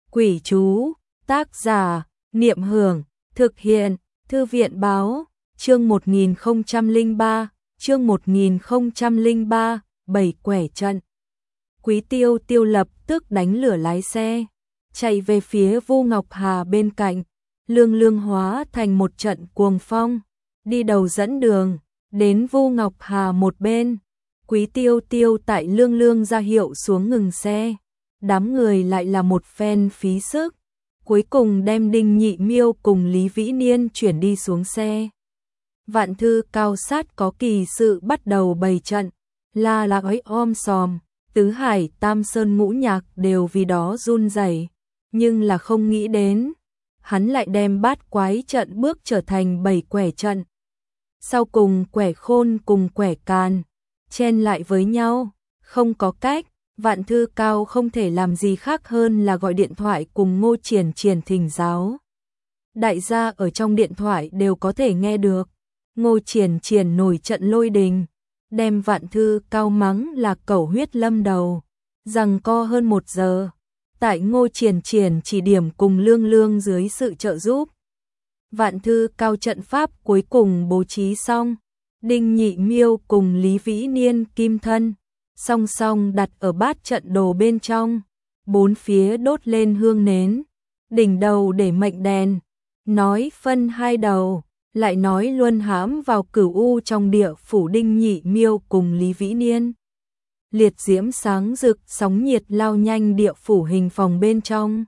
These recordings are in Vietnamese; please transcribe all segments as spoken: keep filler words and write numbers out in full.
Quỷ chú, tác giả, Niệm Hưởng, thực hiện, Thư viện báo, chương một nghìn không trăm lẻ ba, chương một nghìn không trăm lẻ ba, bảy quẻ trận. Quý Tiêu Tiêu lập tức đánh lửa lái xe, chạy về phía Vu Ngọc Hà bên cạnh, lương lương hóa thành một trận cuồng phong, đi đầu dẫn đường, đến Vu Ngọc Hà một bên. Quý Tiêu Tiêu tại lương lương ra hiệu xuống ngừng xe, đám người lại là một phen phí sức, cuối cùng đem Đinh Nhị Miêu cùng Lý Vĩ Niên chuyển đi xuống xe. Vạn Thư Cao sát có kỳ sự bắt đầu bày trận, la là ói om sòm, tứ hải tam sơn ngũ nhạc đều vì đó run rẩy, nhưng là không nghĩ đến, hắn lại đem bát quái trận bước trở thành bảy quẻ trận. Sau cùng quẻ khôn cùng quẻ càn chen lại với nhau, không có cách, Vạn Thư Cao không thể làm gì khác hơn là gọi điện thoại cùng Ngô Triển Triển thỉnh giáo. Đại gia ở trong điện thoại đều có thể nghe được. Ngô Triển Triển nổi trận lôi đình, đem Vạn Thư Cao mắng là cẩu huyết lâm đầu, rằng co hơn một giờ. Tại Ngô Triển Triển chỉ điểm cùng lương lương dưới sự trợ giúp, Vạn Thư Cao trận pháp cuối cùng bố trí xong, Đinh Nhị Miêu cùng Lý Vĩ Niên kim thân song song đặt ở bát trận đồ bên trong, bốn phía đốt lên hương nến, đỉnh đầu để mệnh đèn, nói phân hai đầu, lại nói luân hãm vào cửu u trong địa phủ Đinh Nhị Miêu cùng Lý Vĩ Niên. Liệt diễm sáng rực, sóng nhiệt lao nhanh địa phủ hình phòng bên trong.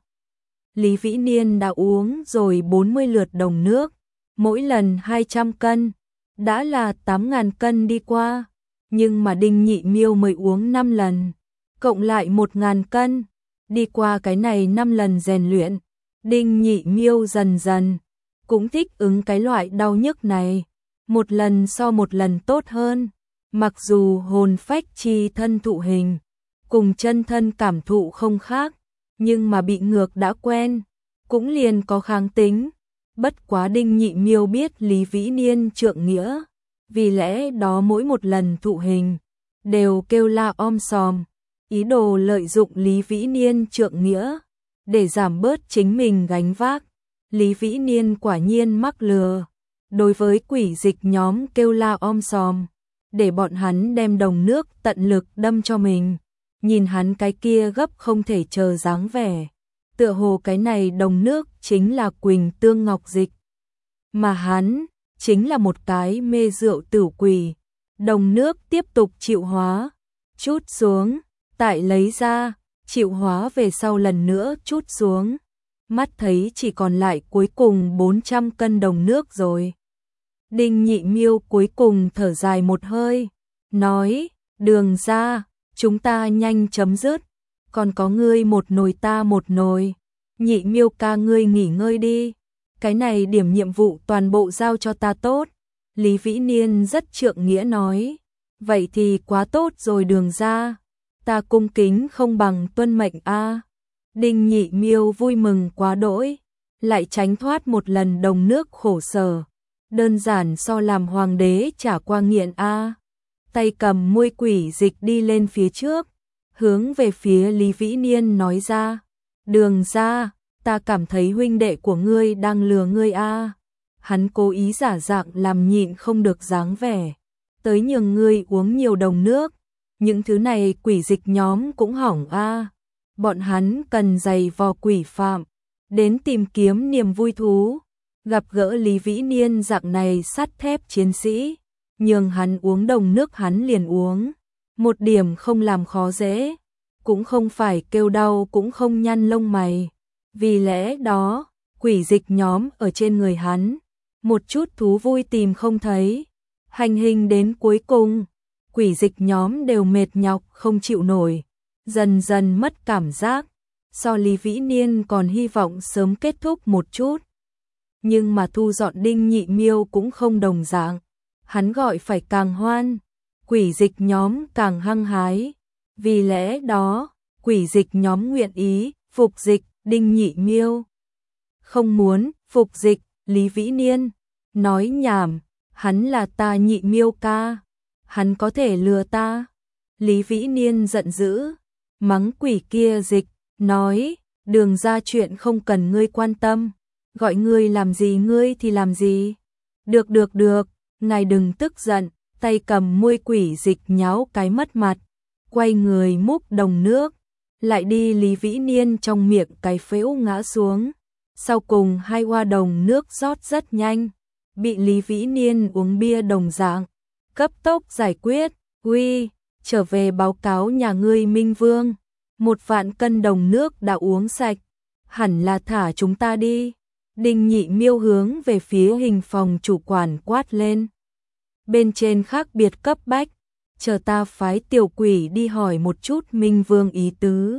Lý Vĩ Niên đã uống rồi bốn mươi lượt đồng nước, mỗi lần hai trăm cân, đã là tám nghìn cân đi qua. Nhưng mà Đinh Nhị Miêu mới uống năm lần, cộng lại một nghìn cân, đi qua cái này năm lần rèn luyện, Đinh Nhị Miêu dần dần cũng thích ứng cái loại đau nhức này, một lần so một lần tốt hơn, mặc dù hồn phách chi thân thụ hình, cùng chân thân cảm thụ không khác, nhưng mà bị ngược đã quen, cũng liền có kháng tính, bất quá Đinh Nhị Miêu biết Lý Vĩ Niên trượng nghĩa. Vì lẽ đó mỗi một lần thụ hình, đều kêu la om sòm, ý đồ lợi dụng Lý Vĩ Niên trượng nghĩa, để giảm bớt chính mình gánh vác. Lý Vĩ Niên quả nhiên mắc lừa, đối với quỷ dịch nhóm kêu la om sòm, để bọn hắn đem đồng nước tận lực đâm cho mình, nhìn hắn cái kia gấp không thể chờ dáng vẻ. Tựa hồ cái này đồng nước chính là Quỳnh Tương Ngọc Dịch, mà hắn chính là một cái mê rượu tử quỷ. Đồng nước tiếp tục chịu hóa, chút xuống, tại lấy ra, chịu hóa về sau lần nữa chút xuống, mắt thấy chỉ còn lại cuối cùng bốn trăm cân đồng nước rồi. Đinh Nhị Miêu cuối cùng thở dài một hơi, nói, Đường ra, chúng ta nhanh chấm dứt, còn có ngươi một nồi ta một nồi, Nhị Miêu ca ngươi nghỉ ngơi đi. Cái này điểm nhiệm vụ toàn bộ giao cho ta tốt. Lý Vĩ Niên rất trượng nghĩa nói. Vậy thì quá tốt rồi Đường ra. Ta cung kính không bằng tuân mệnh a. Đinh Nhị Miêu vui mừng quá đỗi. Lại tránh thoát một lần đồng nước khổ sở. Đơn giản so làm hoàng đế trả qua nghiện a. Tay cầm muôi quỷ dịch đi lên phía trước. Hướng về phía Lý Vĩ Niên nói ra. Đường ra. Ta cảm thấy huynh đệ của ngươi đang lừa ngươi a. À. Hắn cố ý giả dạng làm nhịn không được dáng vẻ, tới nhường ngươi uống nhiều đồng nước, những thứ này quỷ dịch nhóm cũng hỏng a. À. Bọn hắn cần giày vò quỷ phạm, đến tìm kiếm niềm vui thú, gặp gỡ Lý Vĩ Niên dạng này sắt thép chiến sĩ, nhường hắn uống đồng nước hắn liền uống, một điểm không làm khó dễ, cũng không phải kêu đau cũng không nhăn lông mày. Vì lẽ đó, quỷ dịch nhóm ở trên người hắn, một chút thú vui tìm không thấy. Hành hình đến cuối cùng, quỷ dịch nhóm đều mệt nhọc không chịu nổi, dần dần mất cảm giác, so Lý Vĩ Niên còn hy vọng sớm kết thúc một chút. Nhưng mà thu dọn Đinh Nhị Miêu cũng không đồng dạng, hắn gọi phải càng hoan, quỷ dịch nhóm càng hăng hái. Vì lẽ đó, quỷ dịch nhóm nguyện ý phục dịch Đinh Nhị Miêu. Không muốn phục dịch Lý Vĩ Niên, nói nhảm, hắn là ta Nhị Miêu ca, hắn có thể lừa ta. Lý Vĩ Niên giận dữ, mắng quỷ kia dịch, nói, Đường ra chuyện không cần ngươi quan tâm, gọi ngươi làm gì ngươi thì làm gì. Được được được, ngài đừng tức giận, tay cầm môi quỷ dịch nháo cái mất mặt, quay người múc đồng nước, lại đi Lý Vĩ Niên trong miệng cái phễu ngã xuống. Sau cùng hai hoa đồng nước rót rất nhanh, bị Lý Vĩ Niên uống bia đồng dạng, cấp tốc giải quyết. Uy, trở về báo cáo nhà ngươi Minh Vương, một vạn cân đồng nước đã uống sạch, hẳn là thả chúng ta đi. Đinh Nhị Miêu hướng về phía Hình Phòng chủ quản quát lên. Bên trên khác biệt cấp bách, chờ ta phái tiểu quỷ đi hỏi một chút Minh Vương ý tứ.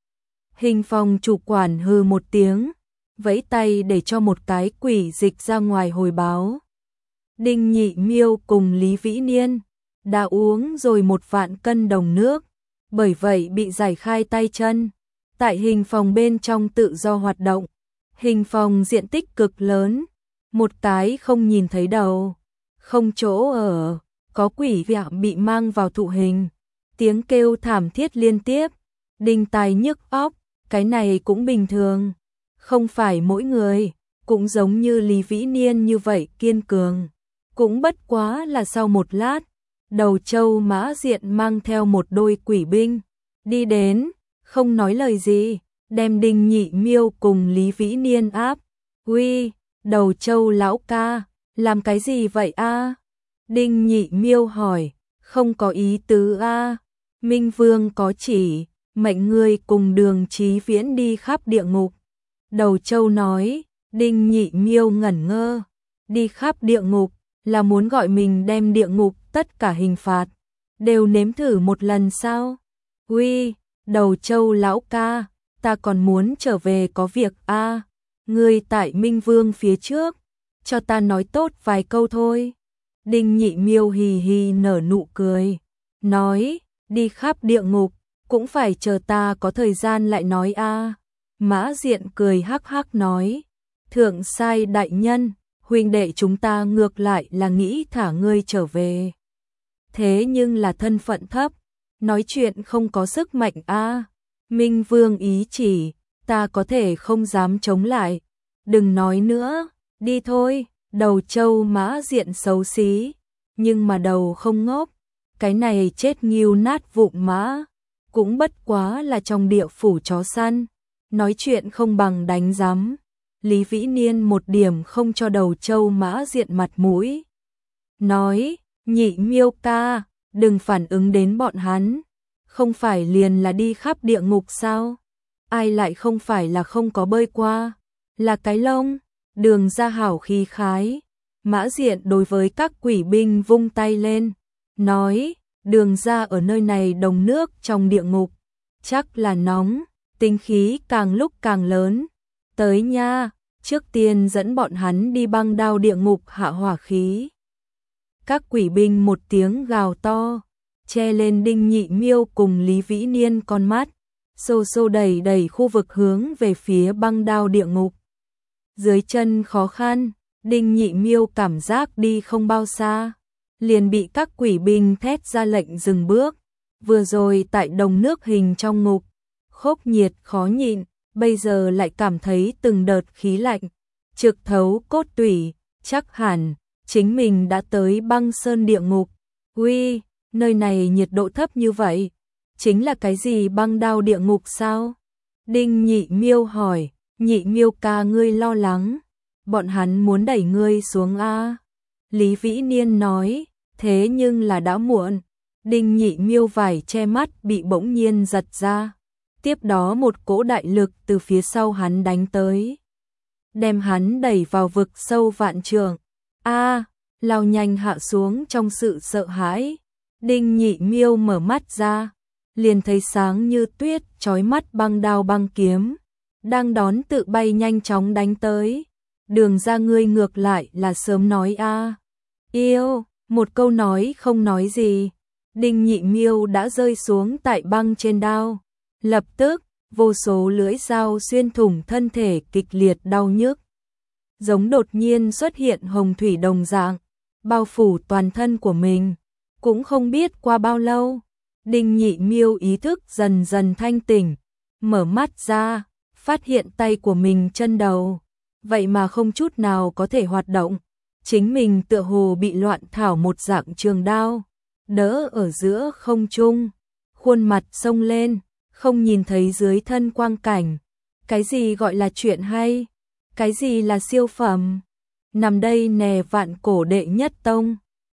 Hình Phòng chủ quản hừ một tiếng, vẫy tay để cho một cái quỷ dịch ra ngoài hồi báo. Đinh Nhị Miêu cùng Lý Vĩ Niên đã uống rồi một vạn cân đồng nước, bởi vậy bị giải khai tay chân. Tại hình phòng bên trong tự do hoạt động, hình phòng diện tích cực lớn, một cái không nhìn thấy đầu, không chỗ ở, có quỷ vẹo bị mang vào thụ hình, tiếng kêu thảm thiết liên tiếp, đinh tai nhức óc, cái này cũng bình thường, không phải mỗi người, cũng giống như Lý Vĩ Niên như vậy kiên cường, cũng bất quá là sau một lát, Đầu Châu Mã Diện mang theo một đôi quỷ binh, đi đến, không nói lời gì, đem Đinh Nhị Miêu cùng Lý Vĩ Niên áp. Uy, Đầu Châu lão ca, làm cái gì vậy a? Đinh Nhị Miêu hỏi, không có ý tứ a. Minh Vương có chỉ, mệnh ngươi cùng Đường Chí Viễn đi khắp địa ngục. Đầu Châu nói, Đinh Nhị Miêu ngẩn ngơ, đi khắp địa ngục, là muốn gọi mình đem địa ngục tất cả hình phạt, đều nếm thử một lần sao? Uy, Đầu Châu lão ca, ta còn muốn trở về có việc a. Ngươi tại Minh Vương phía trước, cho ta nói tốt vài câu thôi. Đinh Nhị Miêu hì hì nở nụ cười, nói, đi khắp địa ngục, cũng phải chờ ta có thời gian lại nói a. Mã Diện cười hắc hắc nói, thượng sai đại nhân, huynh đệ chúng ta ngược lại là nghĩ thả ngươi trở về. Thế nhưng là thân phận thấp, nói chuyện không có sức mạnh a. Minh Vương ý chỉ, ta có thể không dám chống lại. Đừng nói nữa, đi thôi. Đầu Châu Mã Diện xấu xí, nhưng mà đầu không ngốc, cái này chết nghiêu nát vụn mã, cũng bất quá là trong địa phủ chó săn, nói chuyện không bằng đánh giám. Lý Vĩ Niên một điểm không cho Đầu Châu Mã Diện mặt mũi, nói, Nhị Miêu ca, đừng phản ứng đến bọn hắn, không phải liền là đi khắp địa ngục sao? Ai lại không phải là không có bơi qua, là cái lông. Đường ra hảo khí khái, Mã Diện đối với các quỷ binh vung tay lên, nói, đường ra ở nơi này đồng nước trong địa ngục, chắc là nóng, tinh khí càng lúc càng lớn, tới nha, trước tiên dẫn bọn hắn đi băng đao địa ngục hạ hỏa khí. Các quỷ binh một tiếng gào to, che lên Đinh Nhị Miêu cùng Lý Vĩ Niên con mắt, xô xô đẩy đẩy khu vực hướng về phía băng đao địa ngục. Dưới chân khó khăn, Đinh Nhị Miêu cảm giác đi không bao xa, liền bị các quỷ binh thét ra lệnh dừng bước. Vừa rồi tại đồng nước hình trong ngục, khốc nhiệt khó nhịn, bây giờ lại cảm thấy từng đợt khí lạnh, trực thấu cốt tủy, chắc hẳn chính mình đã tới băng sơn địa ngục. Uy, nơi này nhiệt độ thấp như vậy, chính là cái gì băng đao địa ngục sao? Đinh Nhị Miêu hỏi. Nhị Miêu ca ngươi lo lắng, bọn hắn muốn đẩy ngươi xuống a. Lý Vĩ Niên nói, thế nhưng là đã muộn. Đinh Nhị Miêu vải che mắt bị bỗng nhiên giật ra, tiếp đó một cỗ đại lực từ phía sau hắn đánh tới, đem hắn đẩy vào vực sâu vạn trượng. A, lao nhanh hạ xuống trong sự sợ hãi. Đinh Nhị Miêu mở mắt ra, liền thấy sáng như tuyết chói mắt băng đao băng kiếm đang đón tự bay nhanh chóng đánh tới. Đường ra ngươi ngược lại là sớm nói a. Yêu, một câu nói không nói gì. Đinh Nhị Miêu đã rơi xuống tại băng trên đao. Lập tức, vô số lưỡi dao xuyên thủng thân thể kịch liệt đau nhức. Giống đột nhiên xuất hiện hồng thủy đồng dạng, bao phủ toàn thân của mình. Cũng không biết qua bao lâu, Đinh Nhị Miêu ý thức dần dần thanh tỉnh, mở mắt ra. phát hiện tay của mình chân đầu, vậy mà không chút nào có thể hoạt động, chính mình tựa hồ bị loạn thảo một dạng trường đao, đỡ ở giữa không trung, khuôn mặt sông lên, không nhìn thấy dưới thân quang cảnh, cái gì gọi là chuyện hay, cái gì là siêu phẩm, nằm đây nè vạn cổ đệ nhất tông.